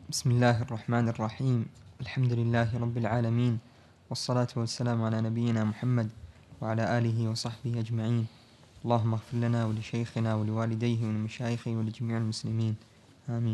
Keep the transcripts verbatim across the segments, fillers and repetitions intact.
بسم الله الرحمن الرحيم. الحمد لله رب العالمين، والصلاة والسلام على نبينا محمد وعلى آله وصحبه أجمعين. اللهم اغفر لنا ولشيخنا ولوالديه ولمشايخه ولجميع المسلمين، آمين.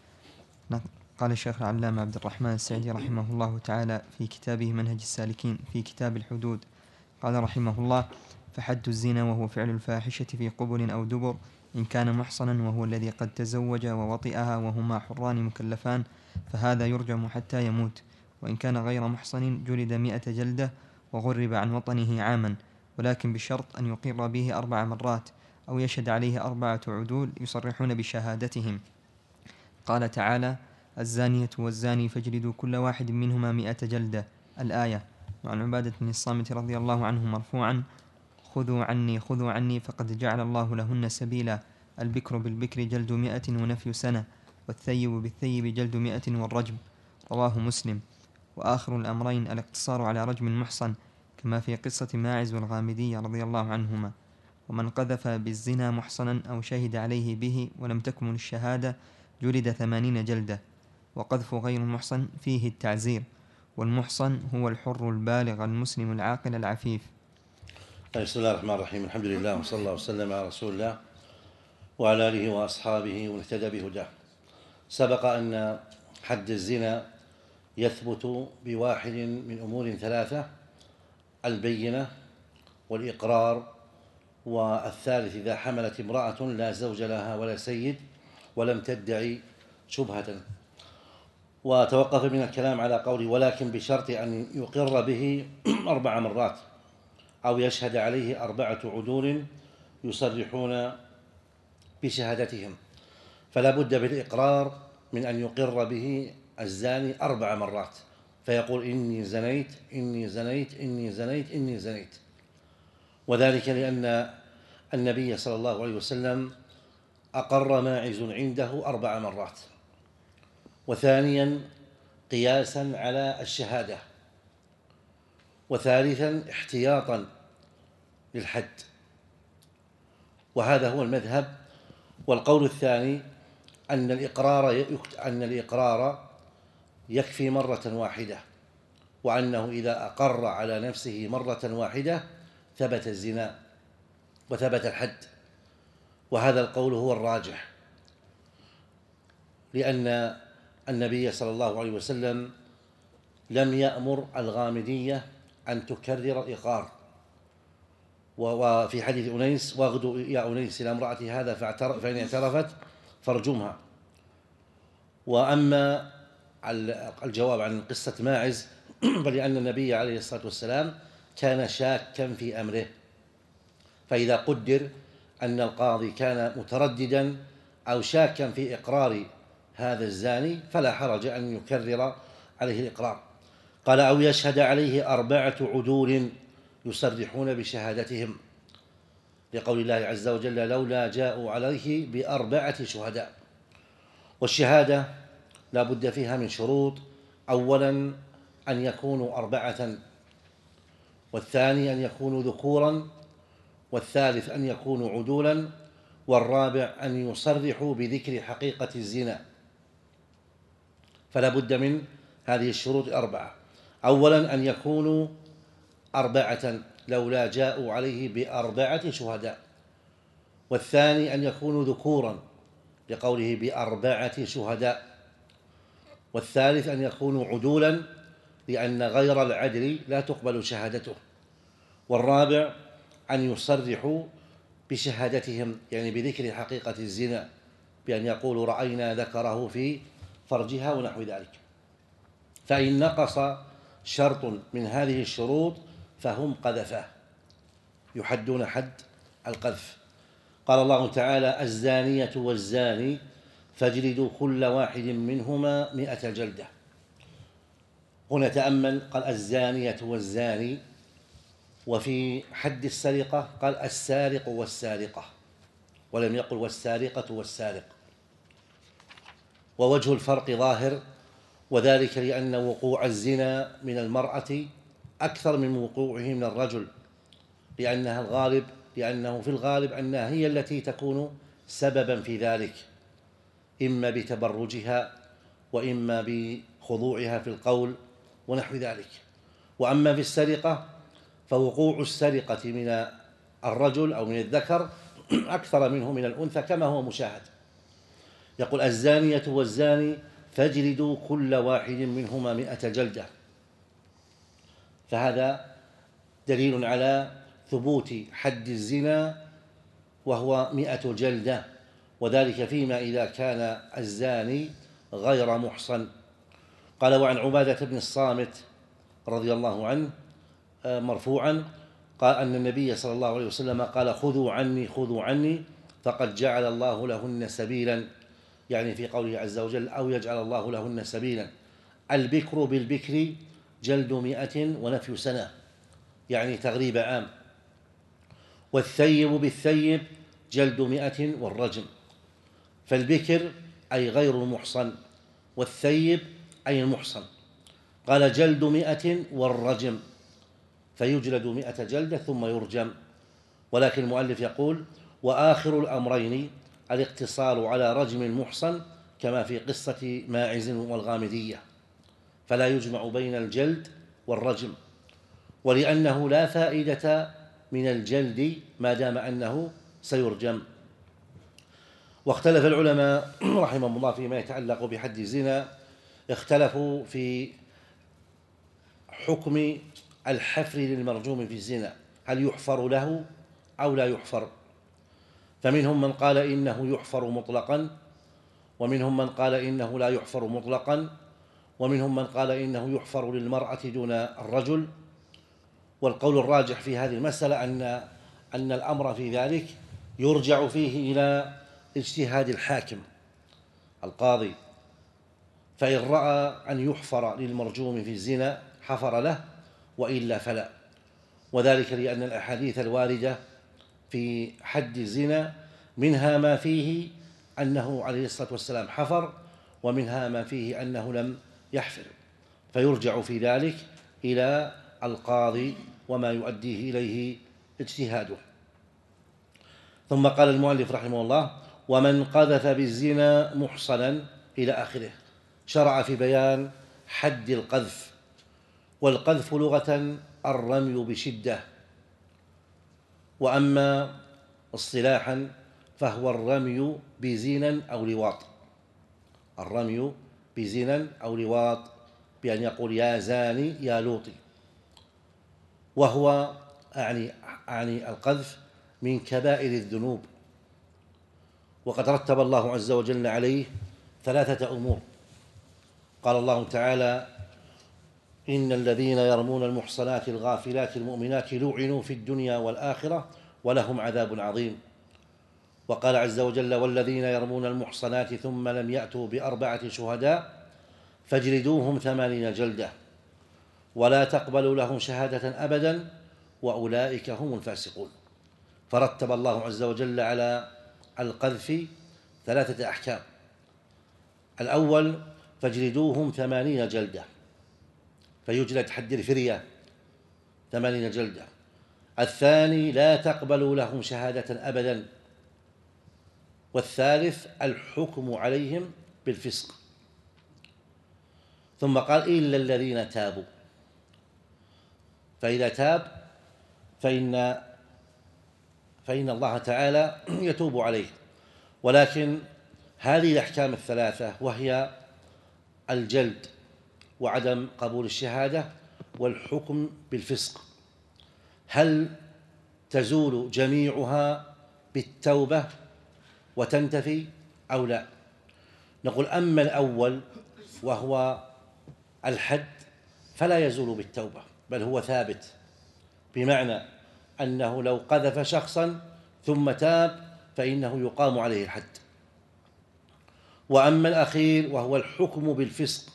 قال الشيخ العلامة عبد الرحمن السعدي رحمه الله تعالى في كتابه منهج السالكين في كتاب الحدود، قال رحمه الله: فحد الزنا وهو فعل الفاحشة في قبل أو دبر، إن كان محصنا وهو الذي قد تزوج ووطئها وهما حران مكلفان فهذا يرجم حتى يموت، وإن كان غير محصن جلد مئة جلدة وغرب عن وطنه عاما، ولكن بشرط أن يقر به أربع مرات أو يشهد عليه أربعة عدول يصرحون بشهادتهم. قال تعالى: الزانية والزاني فاجلدوا كل واحد منهما مئة جلدة، الآية. وعن عبادة بن الصامت رضي الله عنه مرفوعا: خذوا عني خذوا عني فقد جعل الله لهن سبيلا، البكر بالبكر جلد مئة ونفي سنة، والثيب بالثيب جلد مئة والرجم. رواه مسلم. وآخر الأمرين الاقتصار على رجم المحصن، كما في قصة ماعز والغامدية رضي الله عنهما. ومن قذف بالزنا محصنا أو شهد عليه به ولم تكمل الشهادة جلد ثمانين جلدة. وقذف غير المحصن فيه التعزير، والمحصن هو الحر البالغ المسلم العاقل العفيف. بسم الله الرحمن الرحيم. الحمد لله وصلى الله وسلم على رسول الله وعلى آله وأصحابه ومن اهتدى بهداه. سبق أن حد الزنا يثبت بواحد من أمور ثلاثة: البينة والإقرار، والثالث إذا حملت امرأة لا زوج لها ولا سيد ولم تدعي شبهة. وتوقف من الكلام على قوله ولكن بشرط أن يقر به أربع مرات أو يشهد عليه أربعة عدول يصرحون بشهادتهم، فلا بد بالإقرار من أن يقر به الزاني أربع مرات، فيقول إني زنيت إني زنيت إني زنيت إني زنيت، وذلك لأن النبي صلى الله عليه وسلم أقر ماعز عنده أربع مرات. وثانيا قياسا على الشهادة، وثالثا احتياطا للحد، وهذا هو المذهب. والقول الثاني أن الإقرار أن الإقرار يكفي مرة واحدة، وأنه إذا أقر على نفسه مرة واحدة ثبت الزنا وثبت الحد، وهذا القول هو الراجح، لأن النبي صلى الله عليه وسلم لم يأمر الغامدية أن تكرر الإقرار. وفي حديث أنيس: واغدوا يا أنيس إلى امرأة هذا فإن اعترفت فارجمها. وأما الجواب عن قصة ماعز فلأن النبي عليه الصلاة والسلام كان شاكا في أمره، فإذا قدر أن القاضي كان مترددا أو شاكا في إقرار هذا الزاني فلا حرج أن يكرر عليه الإقرار. قال: أو يشهد عليه أربعة عدول يصرحون بشهادتهم، لقول الله عز وجل: لولا جاءوا عليه بأربعة شهداء. والشهادة لا بد فيها من شروط: أولا أن يكونوا أربعة، والثاني أن يكونوا ذكورا، والثالث أن يكونوا عدولا، والرابع أن يصرحوا بذكر حقيقة الزنا. فلا بد من هذه الشروط أربعة: أولا أن يكونوا أربعة لولا جاءوا عليه بأربعة شهداء، والثاني أن يكونوا ذكورا لقوله بأربعة شهداء، والثالث أن يكونوا عدولا لأن غير العدل لا تقبل شهادته، والرابع أن يصرحوا بشهادتهم يعني بذكر حقيقة الزنا، بأن يقولوا رأينا ذكره في فرجها ونحو ذلك. فإن نقص شرط من هذه الشروط فهم قذفه، يحدون حد القذف. قال الله تعالى: الزانية والزاني فاجلدوا كل واحد منهما مئة جلدة. هنا تأمل، قال الزانية والزاني، وفي حد السرقة قال السارق والسارقة، ولم يقل والسارقة والسارق. ووجه الفرق ظاهر، وذلك لأن وقوع الزنا من المرأة أكثر من وقوعه من الرجل، لأنها الغالب لأنه في الغالب أنها هي التي تكون سببا في ذلك، إما بتبرجها وإما بخضوعها في القول ونحو ذلك. وأما في السرقة فوقوع السرقة من الرجل أو من الذكر أكثر منه من الأنثى كما هو مشاهد. يقول: الزانية والزاني فاجلدوا كل واحد منهما مئة جلدة. فهذا دليل على ثبوت حد الزنا وهو مئة جلدة، وذلك فيما إذا كان الزاني غير محصن. قال: وعن عبادة بن الصامت رضي الله عنه مرفوعا قال أن النبي صلى الله عليه وسلم قال: خذوا عني خذوا عني فقد جعل الله لهن سبيلا، يعني في قوله عز وجل: أو يجعل الله لهن سبيلا. البكر بالبكر جلد مئة ونفي سنة، يعني تغريب عام. والثيب بالثيب جلد مئة والرجم. فالبكر أي غير المحصن، والثيب أي المحصن. قال: جلد مئة والرجم، فيجلد مئة جلدة ثم يرجم. ولكن المؤلف يقول: وآخر الأمرين الاقتصار على رجم المحصن كما في قصة ماعز والغامدية، فلا يجمع بين الجلد والرجم، ولأنه لا فائدة من الجلد ما دام أنه سيرجم. واختلف العلماء رحمهم الله فيما يتعلق بحد الزنا، اختلفوا في حكم الحفر للمرجوم في الزنا، هل يحفر له أو لا يحفر؟ فمنهم من قال إنه يحفر مطلقا، ومنهم من قال إنه لا يحفر مطلقا، ومنهم من قال إنه يحفر للمرأة دون الرجل. والقول الراجح في هذه المسألة أن أن الأمر في ذلك يرجع فيه إلى اجتهاد الحاكم القاضي، فإن رأى أن يحفر للمرجوم في الزنا حفر له، وإلا فلا. وذلك لأن الأحاديث الواردة في حد الزنا منها ما فيه أنه عليه الصلاة والسلام حفر، ومنها ما فيه أنه لم يحفر، فيرجع في ذلك إلى القاضي وما يؤديه إليه اجتهاده. ثم قال المؤلف رحمه الله: ومن قذف بالزنا محصنا إلى آخره. شرع في بيان حد القذف. والقذف لغة الرمي بشدة، وأما اصطلاحا فهو الرمي بزنا أو لواط. الرمي بزنا أو لواط بأن يقول: يا زاني يا لوطي. وهو أعني أعني القذف من كبائر الذنوب، وقد رتب الله عز وجل عليه ثلاثة أمور. قال الله تعالى: إن الذين يرمون المحصنات الغافلات المؤمنات لعنوا في الدنيا والآخرة ولهم عذاب عظيم. وقال عز وجل: والذين يرمون المحصنات ثم لم يأتوا بأربعة شهداء فاجلدوهم ثمانين جلدة ولا تقبلوا لهم شهادة أبدا وأولئك هم الفاسقون. فرتب الله عز وجل على القذف ثلاثة أحكام. الأول: فاجلدوهم ثمانين جلدة، فيجلد حد الفرية ثمانين جلدة. الثاني: لا تقبلوا لهم شهادة أبدا. والثالث: الحكم عليهم بالفسق. ثم قال: إلا الذين تابوا. فإذا تاب فإن فإن الله تعالى يتوب عليه. ولكن هذه الأحكام الثلاثة، وهي الجلد وعدم قبول الشهادة والحكم بالفسق، هل تزول جميعها بالتوبة وتنتفي أو لا؟ نقول: أما الأول وهو الحد فلا يزول بالتوبة، بل هو ثابت، بمعنى أنه لو قذف شخصا ثم تاب فإنه يقام عليه الحد. وأما الأخير وهو الحكم بالفسق،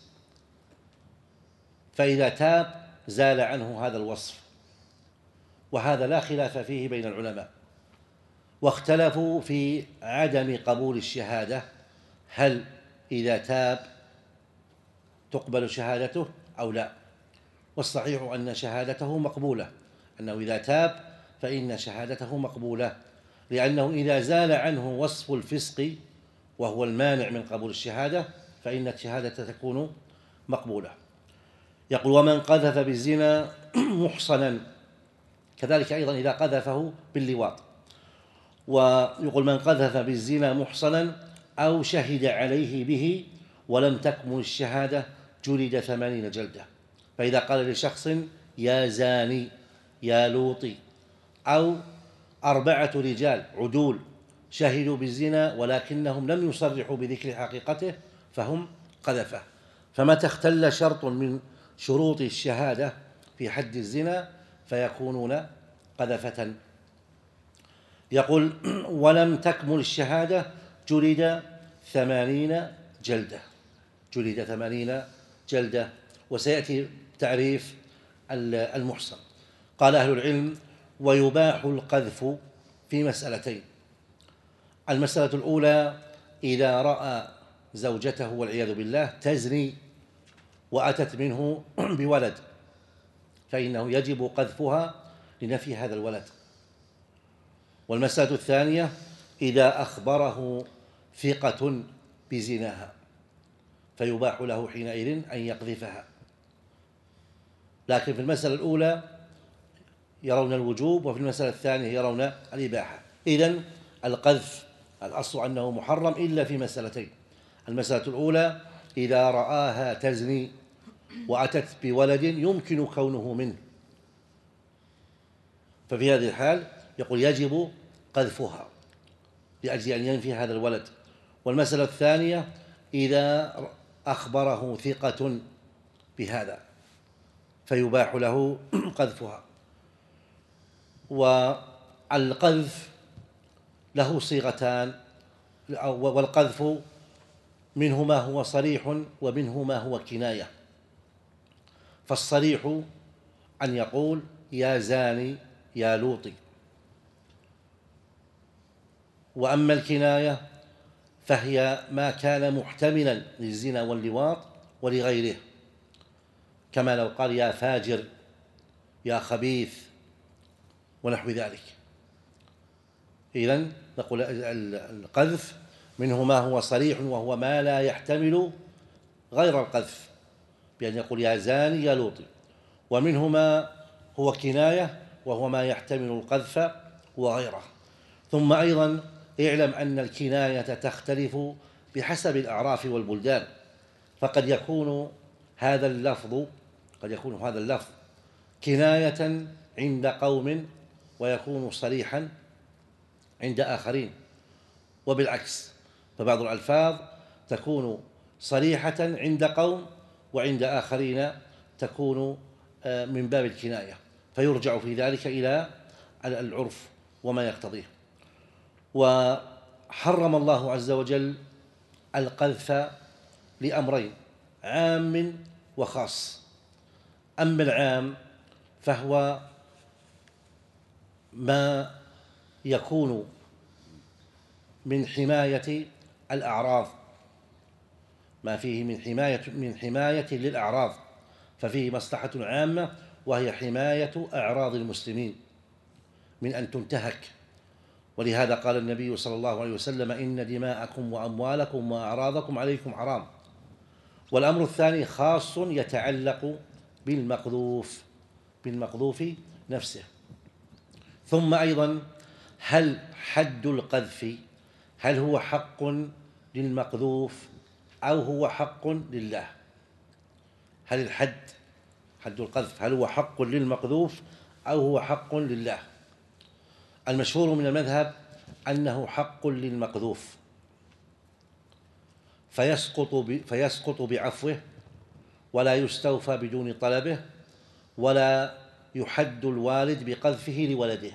فإذا تاب زال عنه هذا الوصف، وهذا لا خلاف فيه بين العلماء. واختلفوا في عدم قبول الشهادة، هل إذا تاب تقبل شهادته أو لا؟ والصحيح أن شهادته مقبولة، أنه إذا تاب فإن شهادته مقبولة، لأنه إذا زال عنه وصف الفسق وهو المانع من قبول الشهادة فإن الشهادة تكون مقبولة. يقول: ومن قذف بالزنا محصنا، كذلك أيضا إذا قذفه باللواط. ويقول: من قذف بالزنا محصنا أو شهد عليه به ولم تكمل الشهادة جلد ثمانين جلدة. فإذا قال لشخص يا زاني يا لوطي، أو أربعة رجال عدول شهدوا بالزنا ولكنهم لم يصرحوا بذكر حقيقته فهم قذفه. فمتى اختل شرط من شروط الشهادة في حد الزنا فيكونون قذفة. يقول: ولم تكمل الشهادة جلد ثمانين جلدة، جلد ثمانين جلدة. وسيأتي تعريف المحصن. قال أهل العلم: ويباح القذف في مسألتين. المسألة الأولى: إذا رأى زوجته والعياذ بالله تزني وأتت منه بولد فإنه يجب قذفها لنفي هذا الولد. والمسألة الثانية: إذا أخبره ثقة بزناها فيباح له حينئذ أن يقذفها. لكن في المسألة الأولى يرون الوجوب، وفي المسألة الثانية يرون الإباحة. إذن القذف الأصل أنه محرم إلا في مسألتين: المسألة الأولى إذا رآها تزني وأتت بولد يمكن كونه منه، ففي هذه الحال يقول يجب قذفها لأجل أن ينفي هذا الولد. والمسألة الثانية إذا أخبره ثقة بهذا فيباح له قذفها. والقذف له صيغتان، والقذف منه ما هو صريح ومنه ما هو كناية. فالصريح أن يقول يا زاني يا لوطي. وأما الكناية فهي ما كان محتملا للزنا واللواط ولغيره، كما لو قال يا فاجر يا خبيث ونحو ذلك. إذن نقول القذف منه ما هو صريح وهو ما لا يحتمل غير القذف، بأن يقول يا زاني يا لوطي. ومنه ما هو كناية وهو ما يحتمل القذف وغيره. ثم أيضا اعلم أن الكناية تختلف بحسب الأعراف والبلدان، فقد يكون هذا اللفظ قد يكون هذا اللفظ كناية عند قوم ويكون صريحا عند آخرين، وبالعكس، فبعض الألفاظ تكون صريحة عند قوم وعند آخرين تكون من باب الكناية، فيرجع في ذلك إلى العرف وما يقتضيه. وحرم الله عز وجل القذف لأمرين: عام وخاص. أما العام فهو ما يكون من حماية الأعراض، ما فيه من حماية من حماية للأعراض، ففيه مصلحة عامة وهي حماية أعراض المسلمين من أن تنتهك. ولهذا قال النبي صلى الله عليه وسلم: إن دماءكم وأموالكم وأعراضكم عليكم حرام. والأمر الثاني خاص يتعلق بالمقذوف بالمقذوف نفسه. ثم أيضا هل حد القذف هل هو حق للمقذوف أو هو حق لله؟ هل الحد حد القذف هل هو حق للمقذوف أو هو حق لله؟ المشهور من المذهب أنه حق للمقذوف، فيسقط فيسقط بعفوه ولا يستوفى بدون طلبه، ولا يحد الوالد بقذفه لولده.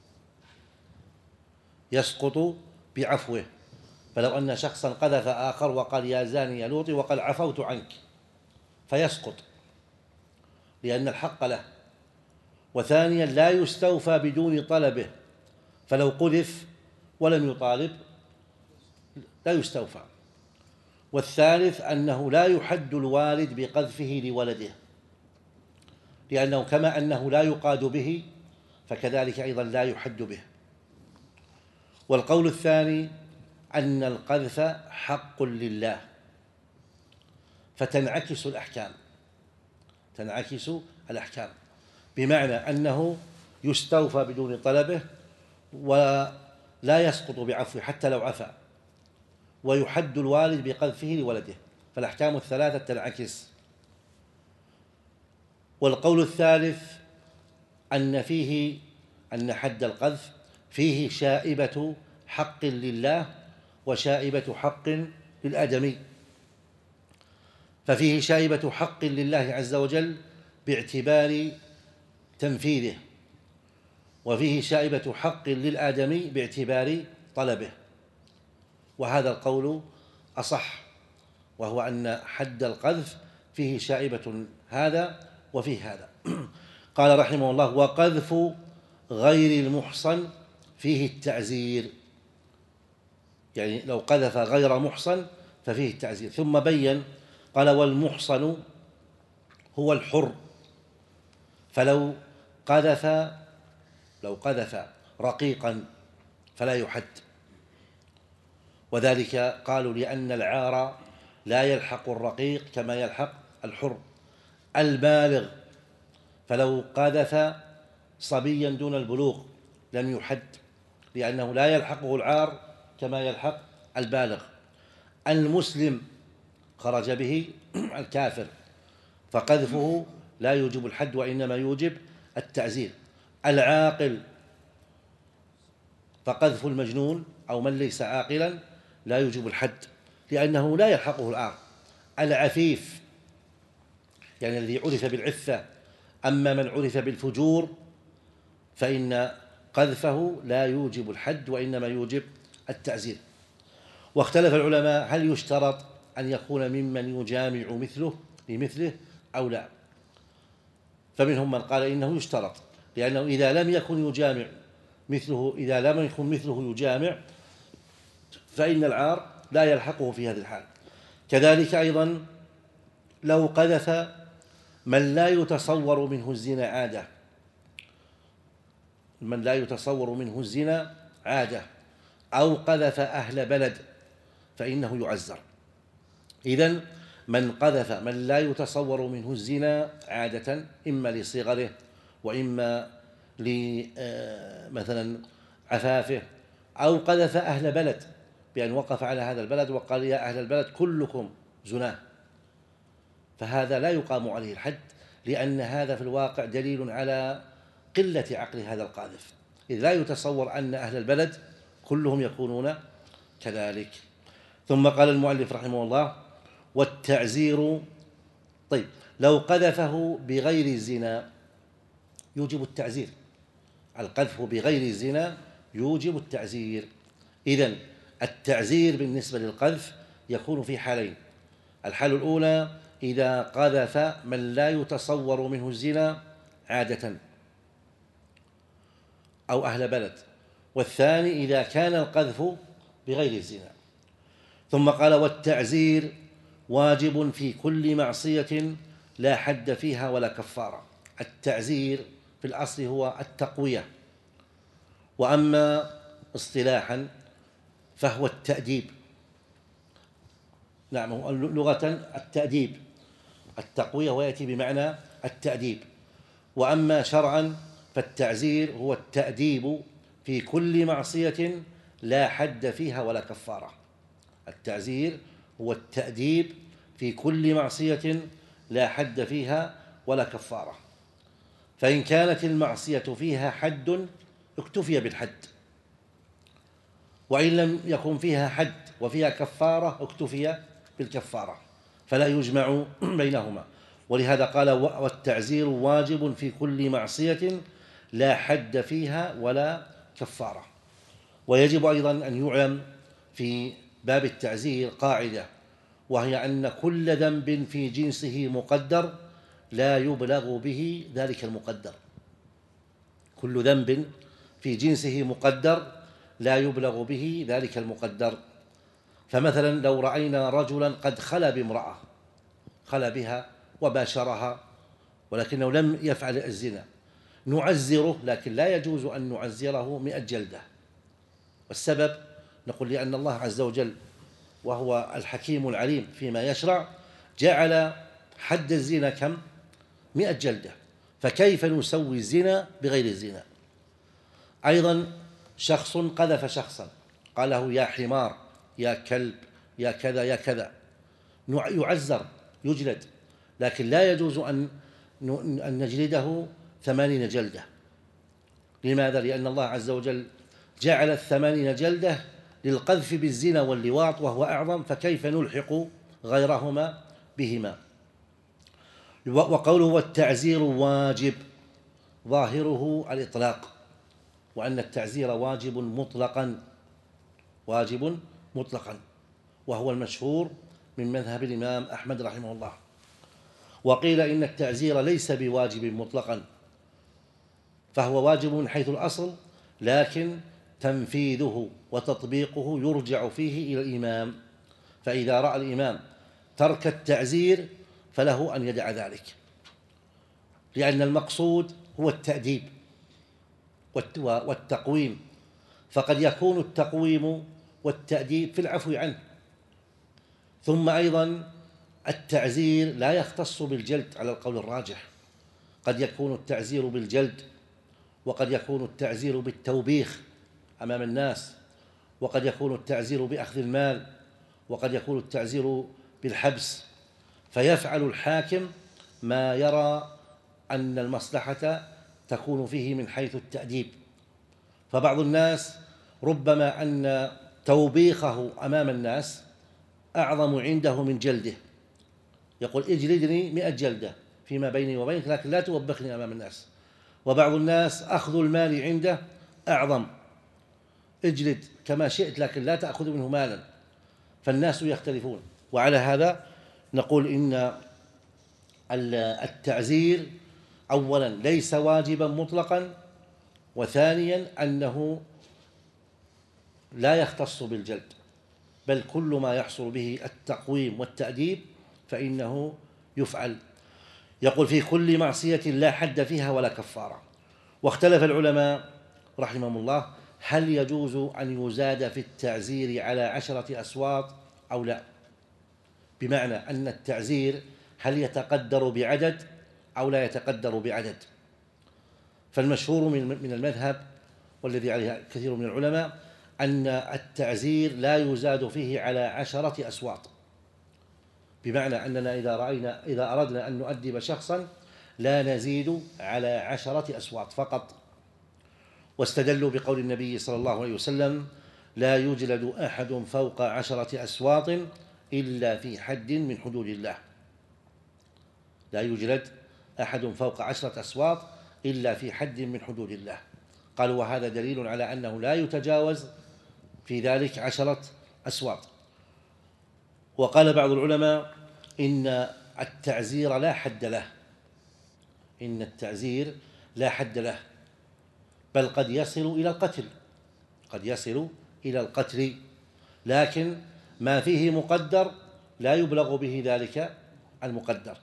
يسقط بعفوه، فلو أن شخصا قذف آخر وقال يا زاني يا لوطي وقال عفوت عنك فيسقط لأن الحق له. وثانيا لا يستوفى بدون طلبه، فلو قذف ولم يطالب لا يستوفى. والثالث أنه لا يحد الوالد بقذفه لولده، لأنه كما أنه لا يقاد به فكذلك أيضا لا يحد به. والقول الثاني أن القذف حق لله، فتنعكس الأحكام، تنعكس الأحكام، بمعنى أنه يستوفى بدون طلبه ولا يسقط بعفوه حتى لو عفا، ويحد الوالد بقذفه لولده، فالأحكام الثلاثة تنعكس. والقول الثالث أن فيه أن حد القذف فيه شائبة حق لله وشائبة حق للآدمي، ففيه شائبة حق لله عز وجل باعتبار تنفيذه، وفيه شائبة حق للآدمي باعتبار طلبه، وهذا القول أصح، وهو أن حد القذف فيه شائبة هذا وفيه هذا. قال رحمه الله: وقذف غير المحصن فيه التعزير، يعني لو قذف غير محصن ففيه التعزير. ثم بين قال: والمحصن هو الحر، فلو قذف لو قذف رقيقا فلا يحد، وذلك قالوا لأن العار لا يلحق الرقيق كما يلحق الحر. البالغ فلو قذف صبيا دون البلوغ لم يحد، لأنه لا يلحقه العار كما يلحق البالغ. المسلم خرج به الكافر، فقذفه لا يوجب الحد وإنما يوجب التعزير. العاقل فقذف المجنون أو من ليس عاقلا لا يوجب الحد لأنه لا يلحقه العار. العفيف يعني الذي عرف بالعفة، أما من عرف بالفجور فإن قذفه لا يوجب الحد وإنما يوجب التعزير. واختلف العلماء هل يشترط أن يكون ممن يجامع مثله بمثله أو لا، فمنهم من قال إنه يشترط، لأنه إذا لم يكن يجامع مثله إذا لم يكن مثله يجامع فإن العار لا يلحقه في هذه الحال. كذلك أيضا لو قذف من لا يتصور منه الزنا عادة من لا يتصور منه الزنا عادة أو قذف أهل بلد فإنه يعزر. إذن من قذف من لا يتصور منه الزنا عادة إما لصغره وإما لمثلا عفافه، أو قذف أهل بلد بأن وقف على هذا البلد وقال: يا أهل البلد كلكم زناه، فهذا لا يقام عليه الحد، لأن هذا في الواقع دليل على قلة عقل هذا القاذف، إذ لا يتصور أن أهل البلد كلهم يكونون كذلك. ثم قال المؤلف رحمه الله: والتعزير. طيب، لو قذفه بغير الزنا يوجب التعزير، القذف بغير الزنا يوجب التعزير. إذن التعزير بالنسبة للقذف يكون في حالين: الحالة الأولى إذا قذف من لا يتصور منه الزنا عادة أو أهل بلد، والثاني إذا كان القذف بغير الزنا. ثم قال: والتعزير واجب في كل معصية لا حد فيها ولا كفارة. التعزير في الأصل هو التقوية، وأما اصطلاحا فهو التأديب. نعم، لغة التأديب التقوية ويأتي بمعنى التأديب، وأما شرعا فالتعزير هو التأديب في كل معصية لا حد فيها ولا كفارة. التعزير هو التأديب في كل معصية لا حد فيها ولا كفارة، فإن كانت المعصية فيها حد اكتفي بالحد، وإن لم يكن فيها حد وفيها كفارة اكتفي بالكفارة، فلا يجمع بينهما. ولهذا قال: والتعزير واجب في كل معصية لا حد فيها ولا كفارة. ويجب أيضا أن يعلم في باب التعزير قاعدة، وهي أن كل ذنب في جنسه مقدر لا يبلغ به ذلك المقدر. كل ذنب في جنسه مقدر لا يبلغ به ذلك المقدر. فمثلا لو رأينا رجلا قد خلا بامرأة، خلا بها وباشرها ولكنه لم يفعل الزنا، نعزره، لكن لا يجوز أن نعزره مئة جلدة. والسبب نقول لأن الله عز وجل وهو الحكيم العليم فيما يشرع جعل حد الزنا كم؟ مئة جلدة، فكيف نسوي الزنا بغير الزنا؟ أيضا شخص قذف شخصا، قال له يا حمار، يا كلب، يا كذا يا كذا، يعزر يجلد، لكن لا يجوز أن أن نجلده ثمانين جلدة. لماذا؟ لأن الله عز وجل جعل الثمانين جلدة للقذف بالزنا واللواط وهو أعظم، فكيف نلحق غيرهما بهما؟ وقوله والتعزير واجب ظاهره الإطلاق، وأن التعزير واجب مطلقا، واجب مطلقا، وهو المشهور من مذهب الإمام أحمد رحمه الله. وقيل إن التعزير ليس بواجب مطلقا، فهو واجب من حيث الأصل، لكن تنفيذه وتطبيقه يرجع فيه إلى الإمام، فإذا رأى الإمام ترك التعزير فله أن يدع ذلك، لأن المقصود هو التأديب والتقويم، فقد يكون التقويم والتأديب في العفو عنه. ثم أيضا التعزير لا يختص بالجلد على القول الراجح، قد يكون التعزير بالجلد، وقد يكون التعزير بالتوبيخ أمام الناس، وقد يكون التعزير بأخذ المال، وقد يكون التعزير بالحبس، فيفعل الحاكم ما يرى أن المصلحة تكون فيه من حيث التأديب. فبعض الناس ربما أن توبيخه أمام الناس أعظم عنده من جلده، يقول اجلدني مئة جلدة فيما بيني وبينك، لكن لا توبخني أمام الناس. وبعض الناس أخذ المال عنده أعظم، اجلد كما شئت لكن لا تأخذ منه مالا، فالناس يختلفون. وعلى هذا نقول إن التعزير أولا ليس واجبا مطلقا، وثانيا أنه لا يختص بالجلد، بل كل ما يحصل به التقويم والتأديب فإنه يفعل. يقول في كل معصية لا حد فيها ولا كفارة. واختلف العلماء رحمهم الله هل يجوز أن يزاد في التعزير على عشرة أسواط أو لا، بمعنى أن التعزير هل يتقدر بعدد أو لا يتقدر بعدد. فالمشهور من المذهب والذي عليه كثير من العلماء أن التعزير لا يزاد فيه على عشرة أسواط، بمعنى أننا إذا رأينا إذا أردنا أن نؤدب شخصا لا نزيد على عشرة أسواط فقط. واستدلوا بقول النبي صلى الله عليه وسلم لا يجلد أحد فوق عشرة أسواط إلا في حد من حدود الله، لا يجلد أحد فوق عشرة أسواط إلا في حد من حدود الله. قالوا وهذا دليل على أنه لا يتجاوز في ذلك عشرة أسواط. وقال بعض العلماء إن التعزير لا حد له، إن التعزير لا حد له، بل قد يصل إلى القتل، قد يصل إلى القتل، لكن ما فيه مقدر لا يبلغ به ذلك المقدر.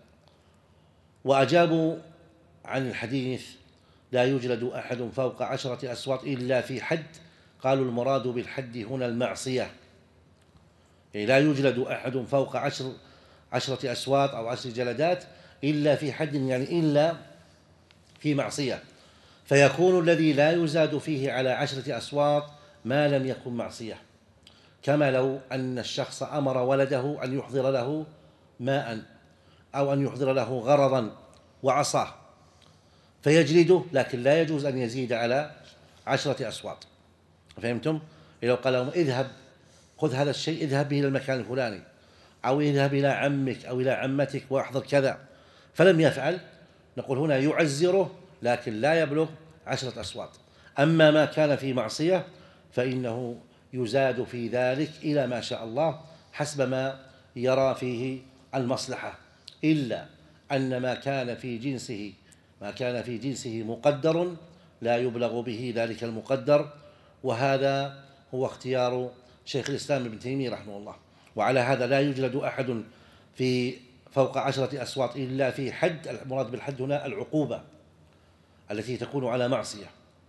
وأجابوا عن الحديث لا يجلد أحد فوق عشرة أسواط إلا في حد، قالوا المراد بالحد هنا المعصية، يعني لا يجلد أحد فوق عشر عشرة أسواط أو عشر جلدات إلا في حد، يعني إلا في معصية، فيكون الذي لا يزاد فيه على عشرة أسواط ما لم يكن معصية، كما لو أن الشخص أمر ولده أن يحضر له ماء أو أن يحضر له غرضا وعصاه فيجلده، لكن لا يجوز أن يزيد على عشرة أسواط. فهمتم؟ لو قال لهم اذهب خذ هذا الشيء اذهب به إلى المكان الفلاني، أو اذهب إلى عمك أو إلى عمتك واحضر كذا، فلم يفعل، نقول هنا يعزره لكن لا يبلغ عشرة أسواط. أما ما كان في معصية فإنه يزاد في ذلك إلى ما شاء الله حسب ما يرى فيه المصلحة، إلا أن ما كان في جنسه ما كان في جنسه مقدر لا يبلغ به ذلك المقدر، وهذا هو اختيار شيخ الإسلام ابن تيمية رحمه الله. وعلى هذا لا يجلد أحد في فوق عشرة أسواط إلا في حد، المراد بالحد هنا العقوبة التي تكون على معصية،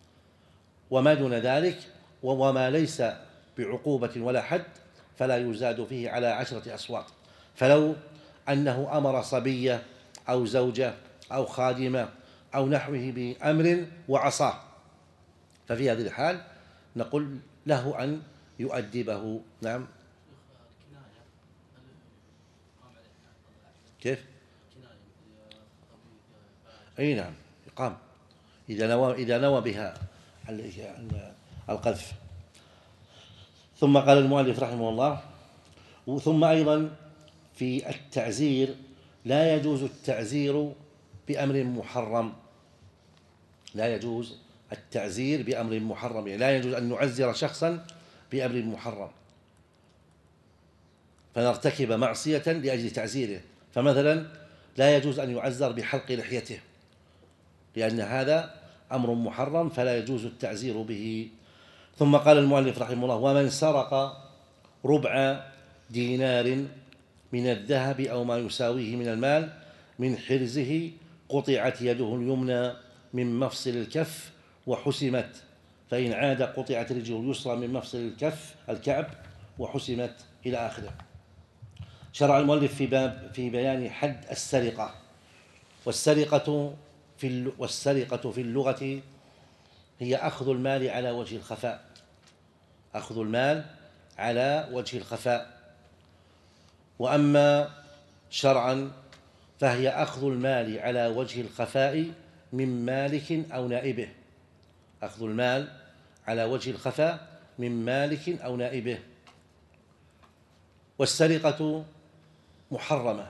وما دون ذلك وما ليس بعقوبة ولا حد فلا يزاد فيه على عشرة أسواط. فلو أنه أمر صبية أو زوجة أو خادمة أو نحوه بأمر وعصاه، ففي هذه الحال نقول له أن يؤدبه. نعم. كيف؟ أي نعم، يقام إذا نوى إذا نوى بها القذف. ثم قال المؤلف رحمه الله: ثم أيضا في التعزير لا يجوز التعزير بأمر محرم، لا يجوز التعزير بأمر محرم، يعني لا يجوز أن نعزر شخصا بأمر محرم فنرتكب معصية لأجل تعزيره. فمثلا لا يجوز أن يعزر بحلق لحيته لأن هذا أمر محرم فلا يجوز التعزير به. ثم قال المؤلف رحمه الله: ومن سرق ربع دينار من الذهب أو ما يساويه من المال من حرزه قطعت يده اليمنى من مفصل الكف وحسمت، فإن عاد قطعت رجله اليسرى من مفصل الكف الكعب وحسمت، إلى آخره. شرع المؤلف في باب في بيان حد السرقة. والسرقة في والسرقة في اللغة هي أخذ المال على وجه الخفاء، أخذ المال على وجه الخفاء. وأما شرعا فهي أخذ المال على وجه الخفاء من مالك أو نائبه، أخذ المال على وجه الخفاء من مالك أو نائبه. والسرقة محرمة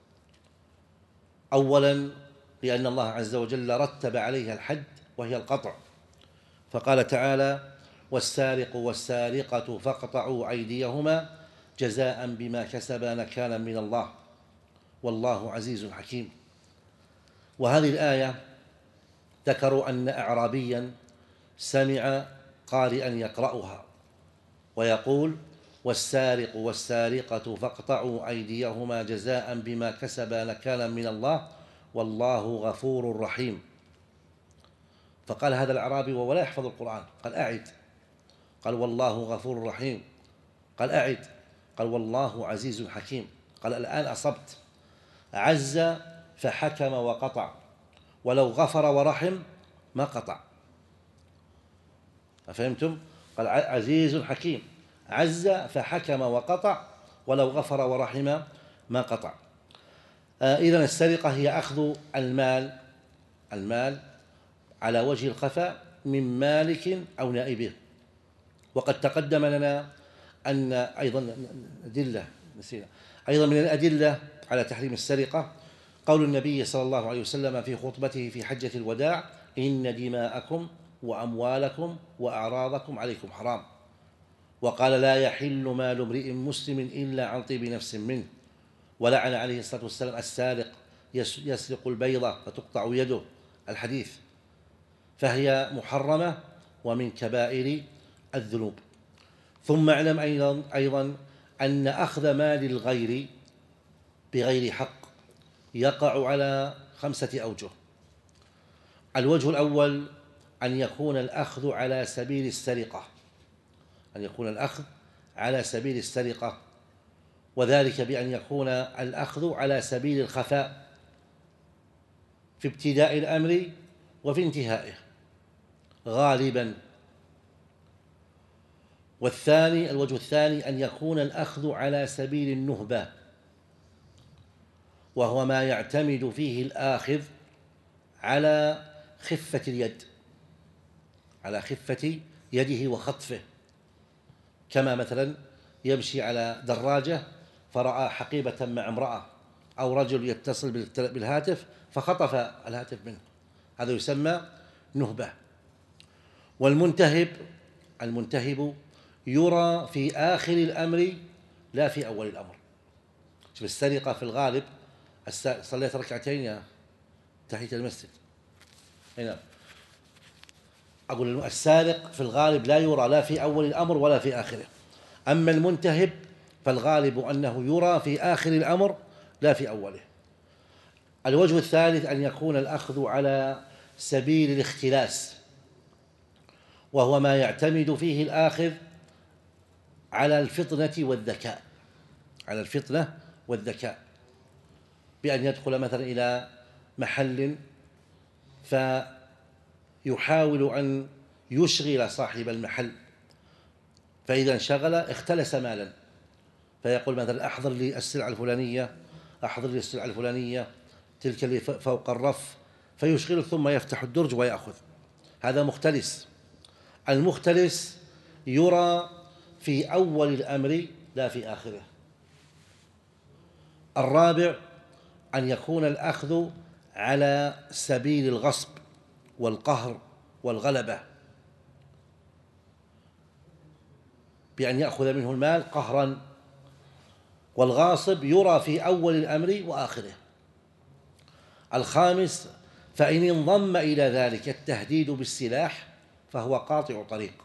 أولا لأن الله عز وجل رتب عليها الحد وهي القطع، فقال تعالى: والسارق والسارقة فاقطعوا أيديهما جزاء بما كسبا نكالا من الله والله عزيز حكيم. وهذه الآية ذكروا أن أعرابيا سمع قارئا يقرأها ويقول: والسارق والسارقة فاقطعوا أيديهما جزاء بما كسبا نكالا من الله والله غفور رحيم. فقال هذا الأعرابي وهو لا يحفظ القرآن، قال: أعد. قال: والله غفور رحيم. قال: أعد. قال: والله عزيز حكيم. قال: الآن أصبت، عز فحكم وقطع، ولو غفر ورحم ما قطع. أفهمتم؟ قال: عزيز حكيم، عز فحكم وقطع، ولو غفر ورحم ما قطع. آه إذن السرقة هي أخذ المال المال على وجه الخفاء من مالك أو نائبه. وقد تقدم لنا أن أيضا أدلة نسينا أيضا من الأدلة على تحريم السرقة قول النبي صلى الله عليه وسلم في خطبته في حجة الوداع: إن دماءكم وأموالكم وأعراضكم عليكم حرام. وقال: لا يحل مال امرئ مسلم إلا عن طيب نفس منه. ولعن عليه الصلاة والسلام السارق يسرق البيضة فتقطع يده، الحديث. فهي محرمة ومن كبائر الذنوب. ثم اعلم أيضا, أيضا أن أخذ مال الغير بغير حق يقع على خمسة أوجه. الوجه الأول أن يكون الأخذ على سبيل السرقة أن يكون الأخذ على سبيل السرقة وذلك بأن يكون الأخذ على سبيل الخفاء في ابتداء الأمر وفي انتهائه غالبا. والثاني الوجه الثاني أن يكون الأخذ على سبيل النهبة، وهو ما يعتمد فيه الآخذ على خفة اليد على خفة يده وخطفه، كما مثلا يمشي على دراجة فرأى حقيبة مع امرأة أو رجل يتصل بالهاتف فخطف الهاتف منه، هذا يسمى نهبة. والمنتهب المنتهب يرى في آخر الأمر لا في أول الأمر. شوف السرقة في الغالب صليت ركعتين يا تحية المسجد هنا، أقول السارق في الغالب لا يرى لا في أول الأمر ولا في آخره. أما المنتهب فالغالب أنه يرى في آخر الأمر لا في أوله. الوجه الثالث أن يكون الأخذ على سبيل الاختلاس، وهو ما يعتمد فيه الآخذ على الفطنة والذكاء على الفطنة والذكاء بأن يدخل مثلا إلى محل فيحاول أن يشغل صاحب المحل، فإذا انشغل اختلس مالا، فيقول مثلا أحضر لي السلعة الفلانية، أحضر لي السلعة الفلانية تلك اللي فوق الرف، فيشغله ثم يفتح الدرج ويأخذ. هذا مختلس. المختلس يرى في أول الأمر لا في آخره. الرابع أن يكون الأخذ على سبيل الغصب والقهر والغلبة، بأن يأخذ منه المال قهرا، والغاصب يرى في أول الأمر وآخره. الخامس فإن انضم إلى ذلك التهديد بالسلاح فهو قاطع طريق.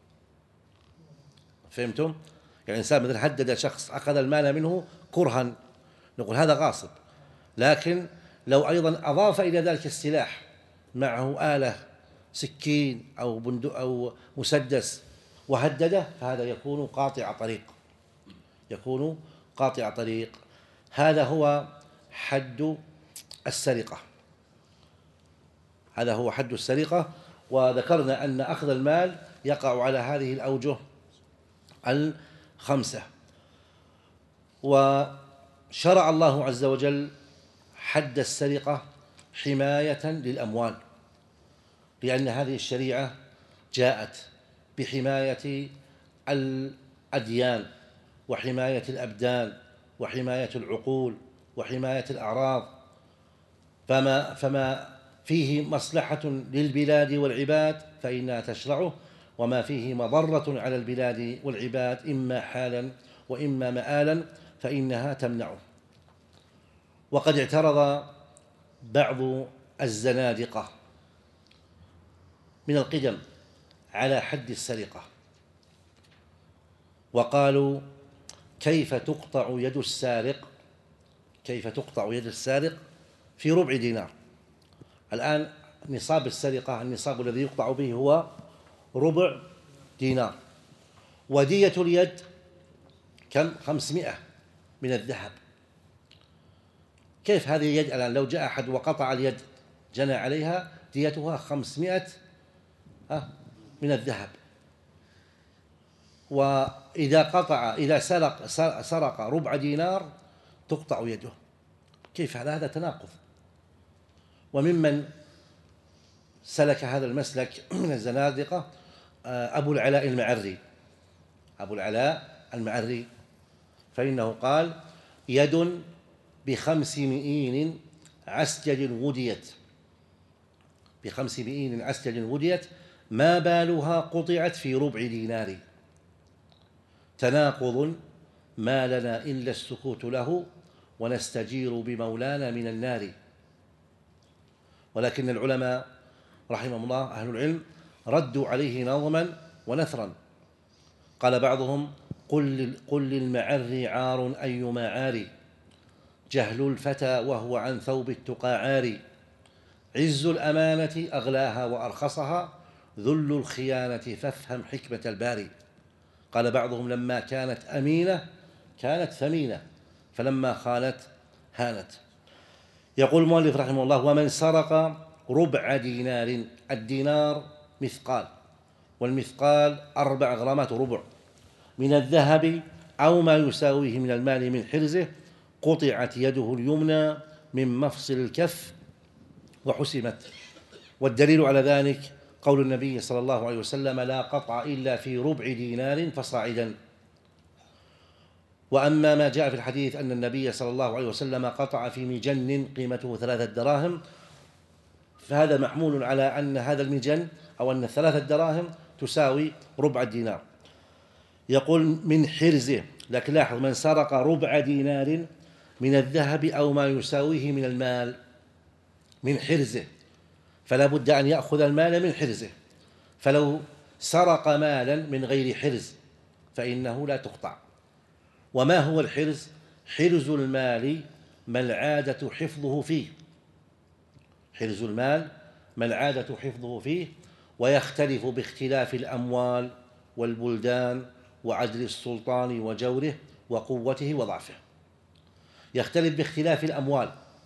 فهمتم؟ يعني إنسان مثلا هدد شخص أخذ المال منه كرها، نقول هذا غاصب، لكن لو أيضا أضاف إلى ذلك السلاح معه آلة سكين أو بندق أو مسدس وهدده، فهذا يكون قاطع طريق، يكون قاطع طريق. هذا هو حد السرقة، هذا هو حد السرقة. وذكرنا أن أخذ المال يقع على هذه الأوجه الخمسة. وشرع الله عز وجل حد السرقة حماية للأموال، لأن هذه الشريعة جاءت بحماية الأديان وحماية الأبدان وحماية العقول وحماية الأعراض، فما, فما فيه مصلحة للبلاد والعباد فإنها تشرعه، وما فيه مضرة على البلاد والعباد إما حالا وإما مآلا فإنها تمنعه. وقد اعترض بعض الزنادقة من القدم على حد السرقة، وقالوا كيف تقطع يد السارق، كيف تقطع يد السارق في ربع دينار؟ الآن نصاب السرقة، النصاب الذي يقطع به هو ربع دينار، ودية اليد كم؟ خمسمائة من الذهب. كيف هذه اليد الآن لو جاء أحد وقطع اليد جنى عليها ديتها خمسمائة من الذهب، وإذا قطع إذا سرق سرق ربع دينار تقطع يده. كيف هذا؟ هذا تناقض. وممن سلك هذا المسلك من الزنادقة أبو العلاء المعري، أبو العلاء المعري، فإنه قال يد بخمس مئين عسجل وديت، بخمس مئين عسجل وديت ما بالها قطعت في ربع دينار، تناقض ما لنا إلا السكوت له ونستجير بمولانا من النار. ولكن العلماء رحمهم الله أهل العلم ردوا عليه نظما ونثرا. قال بعضهم قل, قل للمعري عار أيما عار، جهل الفتى وهو عن ثوب التقى عاري، عز الأمانة أغلاها وأرخصها، ذل الخيانة فافهم حكمة الباري. قال بعضهم لما كانت أمينة كانت ثمينة، فلما خانت هانت. يقول المؤلف رحمه الله ومن سرق ربع دينار، الدينار مثقال، والمثقال أربع غرامات ربع من الذهب أو ما يساويه من المال من حرزه، قطعت يده اليمنى من مفصل الكف وحسمت. والدليل على ذلك قول النبي صلى الله عليه وسلم لا قطع إلا في ربع دينار فصاعدا. وأما ما جاء في الحديث أن النبي صلى الله عليه وسلم قطع في مجن قيمته ثلاثة دراهم، فهذا محمول على أن هذا المجن أو أن ثلاثة دراهم تساوي ربع الدينار. يقول من حرزه، لكن لاحظ من سرق ربع دينار من الذهب أو ما يساويه من المال من حرزه، فلا بد أن يأخذ المال من حرزه. فلو سرق مالا من غير حرز فإنه لا تقطع. وما هو الحرز؟ حرز المال ما العادة حفظه فيه، حرز المال ما العادة حفظه فيه، ويختلف باختلاف الأموال والبلدان وعدل السلطان وجوره وقوته وضعفه. يختلف باختلاف الأموال،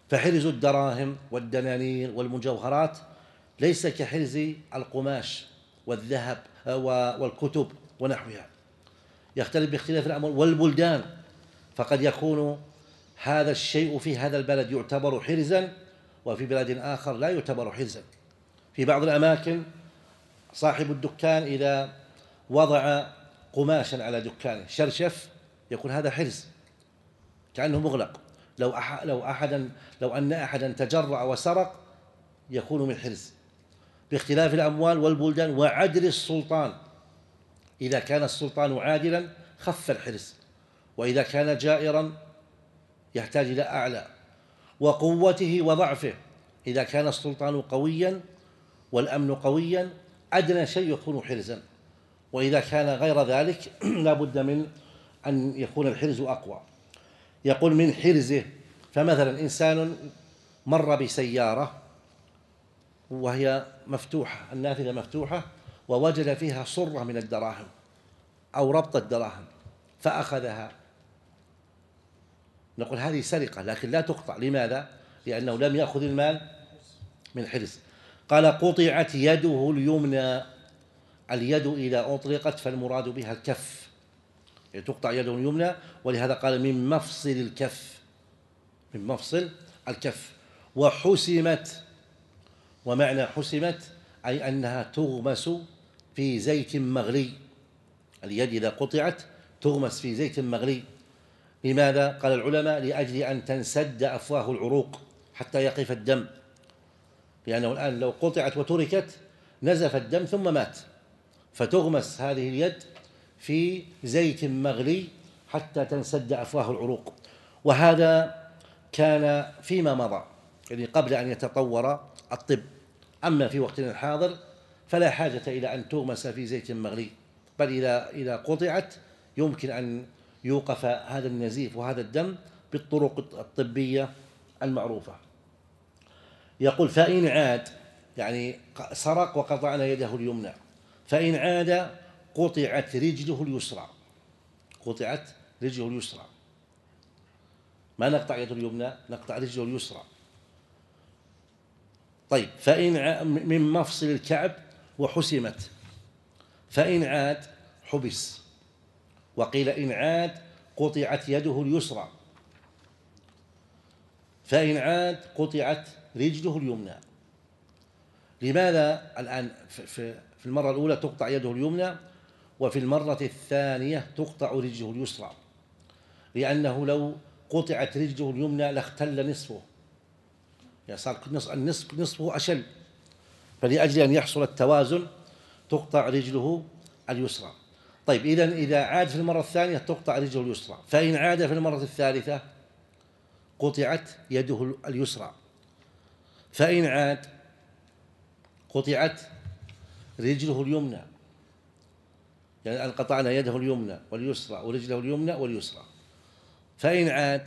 فحرز الدراهم والدنانير والمجوهرات ليس كحرز القماش والذهب والكتب ونحوها، يختلف باختلاف الأموال والبلدان، فقد يكون هذا الشيء في هذا البلد يعتبر حرزا وفي بلد آخر لا يعتبر حرزا. في بعض الأماكن صاحب الدكان إذا وضع قماشا على دكانه شرشف يكون هذا حرز كأنه مغلق، لو أح لو أحدا لو أن أحدا تجرأ وسرق يكون من حرز، باختلاف الأموال والبلدان وعدل السلطان، إذا كان السلطان عادلا خف الحرز، وإذا كان جائرا يحتاج إلى أعلى، وقوته وضعفه، إذا كان السلطان قويا والأمن قويا أدنى شيء يكون حرزا، وإذا كان غير ذلك لا بد من أن يكون الحرز أقوى. يقول من حرزه، فمثلا إنسان مر بسيارة وهي مفتوحة، النافذة مفتوحة، ووجد فيها صرة من الدراهم أو ربط الدراهم فأخذها، نقول هذه سرقة لكن لا تقطع. لماذا؟ لأنه لم يأخذ المال من حرز. قال قطعت يده اليمنى، اليد إذا أطلقت فالمراد بها الكف، يعني تقطع يده اليمنى، ولهذا قال من مفصل الكف، من مفصل الكف. وحسمت، ومعنى حسمت أي أنها تغمس في زيت مغلي، اليد إذا قطعت تغمس في زيت مغلي. لماذا؟ قال العلماء لأجل أن تنسد أفواه العروق حتى يقف الدم، لأنه الآن لو قطعت وتركت نزف الدم ثم مات، فتغمس هذه اليد في زيت مغلي حتى تنسد أفواه العروق. وهذا كان فيما مضى، يعني قبل أن يتطور الطب، أما في وقتنا الحاضر فلا حاجة إلى أن تغمس في زيت مغلي، بل إذا إذا قطعت يمكن أن يوقف هذا النزيف وهذا الدم بالطرق الطبية المعروفة. يقول فإن عاد، يعني سرق وقطعنا يده اليمنى، فإن عاد قطعت رجله اليسرى، قطعت رجله اليسرى، ما نقطع يده اليمنى، نقطع رجله اليسرى. طيب فإن من مفصل الكعب وحسمت، فإن عاد حبس، وقيل إن عاد قطعت يده اليسرى، فإن عاد قطعت رجله اليمنى. لماذا الآن في المرة الأولى تقطع يده اليمنى وفي المرة الثانية تقطع رجله اليسرى؟ لأنه لو قطعت رجله اليمنى لاختل نصفه، يعني صار النصف نصفه أشل، فلأجل أن يحصل التوازن تقطع رجله اليسرى. طيب إذن إذا عاد في المرة الثانية تقطع رجله اليسرى، فإن عاد في المرة الثالثة قطعت يده اليسرى، فإن عاد قطعت رجله اليمنى، يعني الآن قطعنا يده اليمنى واليسرى ورجله اليمنى واليسرى. فإن عاد،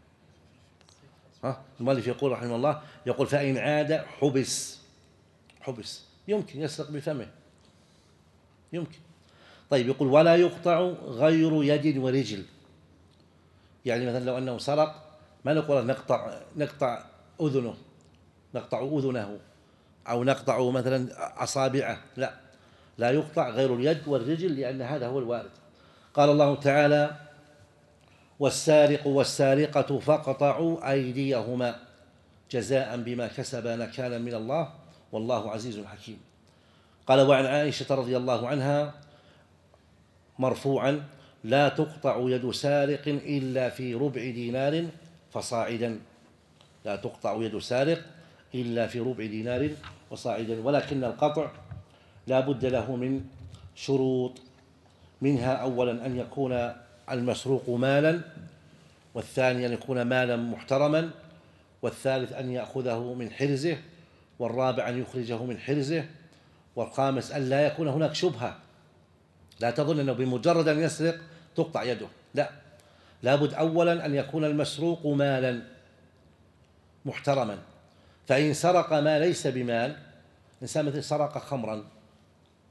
ها المؤلف يقول رحمه الله، يقول فإن عاد حبس، حبس يمكن يسرق بفمه، يمكن. طيب يقول ولا يقطع غير يد ورجل، يعني مثلا لو أنه سرق ما نقول نقطع نقطع أذنه، نقطع أذنه أو نقطع مثلا أصابعه، لا، لا يقطع غير اليد والرجل، لأن هذا هو الوارد. قال الله تعالى والسارق والسارقة فاقطعوا أيديهما جزاء بما كسبا نكالا من الله والله عزيز حكيم. قال وعن عائشة رضي الله عنها مرفوعا لا تقطع يد سارق إلا في ربع دينار فصاعدا، لا تقطع يد سارق إلا في ربع دينار فصاعدا، ولكن القطع لا بد له من شروط، منها أولا أن يكون المسروق مالا، والثاني أن يكون مالا محترما، والثالث أن يأخذه من حرزه، والرابع أن يخرجه من حرزه، والخامس أن لا يكون هناك شبهة، لا تظن أنه بمجرد أن يسرق تقطع يده، لا، لابد أولا أن يكون المسروق مالا محترما. فإن سرق ما ليس بمال، إنسان مثل سرق خمرا،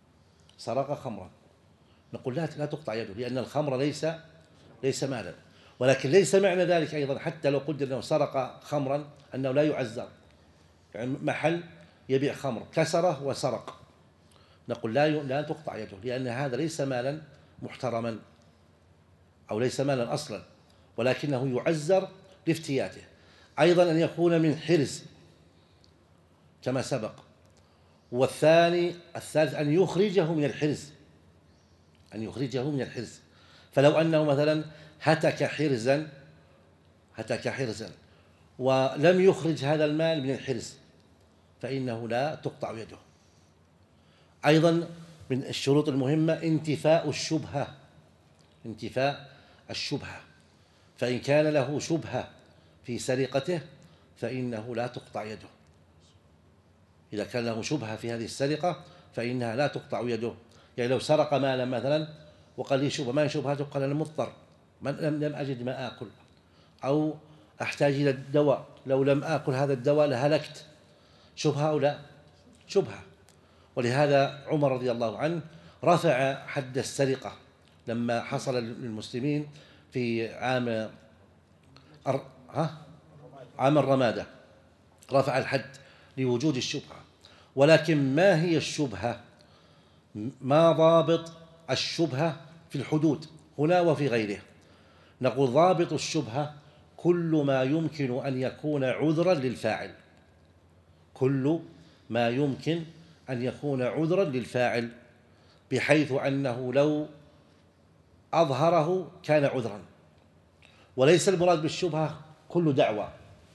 سرق خمرا، نقول لا لا تقطع يده، لأن الخمر ليس ليس مالا. ولكن ليس معنى ذلك أيضا حتى لو قدر أنه سرق خمرا أنه لا يعزر. يعني محل يبيع خمر كسره وسرق، نقول لا لا تقطع يده، لأن هذا ليس مالا محترما أو ليس مالا أصلا، ولكنه يعزر لافتياته. أيضا أن يكون من حرز كما سبق. والثاني الثالث أن يخرجه من الحرز، أن يخرجه من الحرز. فلو أنه مثلا هتك حرزا هتك حرزا ولم يخرج هذا المال من الحرز فإنه لا تقطع يده. أيضا من الشروط المهمة انتفاء الشبهة، انتفاء الشبهة، فإن كان له شبهة في سرقته فإنه لا تقطع يده. إذا كان له شبهة في هذه السرقة فإنها لا تقطع يده. يعني لو سرق مالا مثلا وقال لي شبهة، ما شبهته؟ قال أنا مضطر، لم لم أجد ما آكل، أو أحتاج إلى الدواء، لو لم آكل هذا الدواء لهلكت. شبهة أو لا؟ شبهة. ولهذا عمر رضي الله عنه رفع حد السرقة لما حصل للمسلمين في عام ها عام الرمادة، رفع الحد لوجود الشبهة. ولكن ما هي الشبهة؟ ما ضابط الشبهة في الحدود هنا وفي غيره؟ نقول ضابط الشبهة كل ما يمكن أن يكون عذرا للفاعل، كل ما يمكن أن يكون عذرا للفاعل، بحيث أنه لو أظهره كان عذرا. وليس المراد بالشبهة كل دعوة،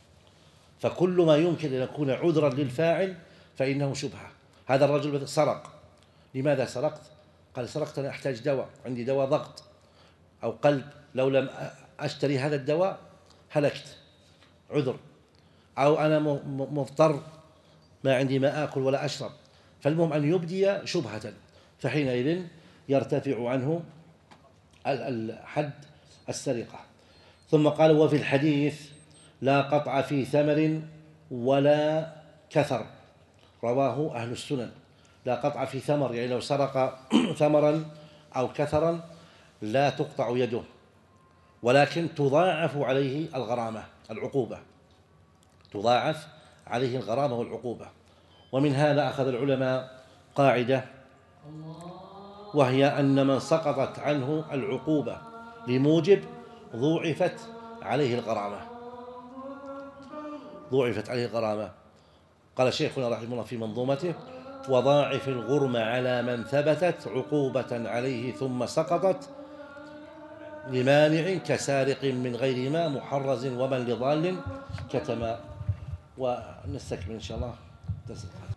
فكل ما يمكن أن يكون عذرا للفاعل فإنه شبهة. هذا الرجل سرق، لماذا سرقت؟ قال سرقت أنا أحتاج دواء، عندي دواء ضغط أو قلب، لو لم أشتري هذا الدواء هلكت، عذر. أو أنا مضطر ما عندي ما آكل ولا أشرب. فالمهم أن يبدي شبهة، فحينئذ يرتفع عنه الحد السرقة. ثم قال وفي الحديث لا قطع في ثمر ولا كثر، رواه أهل السنن. لا قطع في ثمر يعني لو سرق ثمرا أو كثرا لا تقطع يده، ولكن تضاعف عليه الغرامة العقوبة، تضاعف عليه الغرامة والعقوبة. ومن هذا أخذ العلماء قاعدة، وهي أن من سقطت عنه العقوبة لموجب ضوعفت عليه الغرامة، ضوعفت عليه الغرامة. قال شيخنا رحمه الله في منظومته وضاعف الغرم على من ثبتت عقوبة عليه ثم سقطت لمانع كسارق من غير ما محرز ومن لضال كتما. ونستكمل إن شاء الله.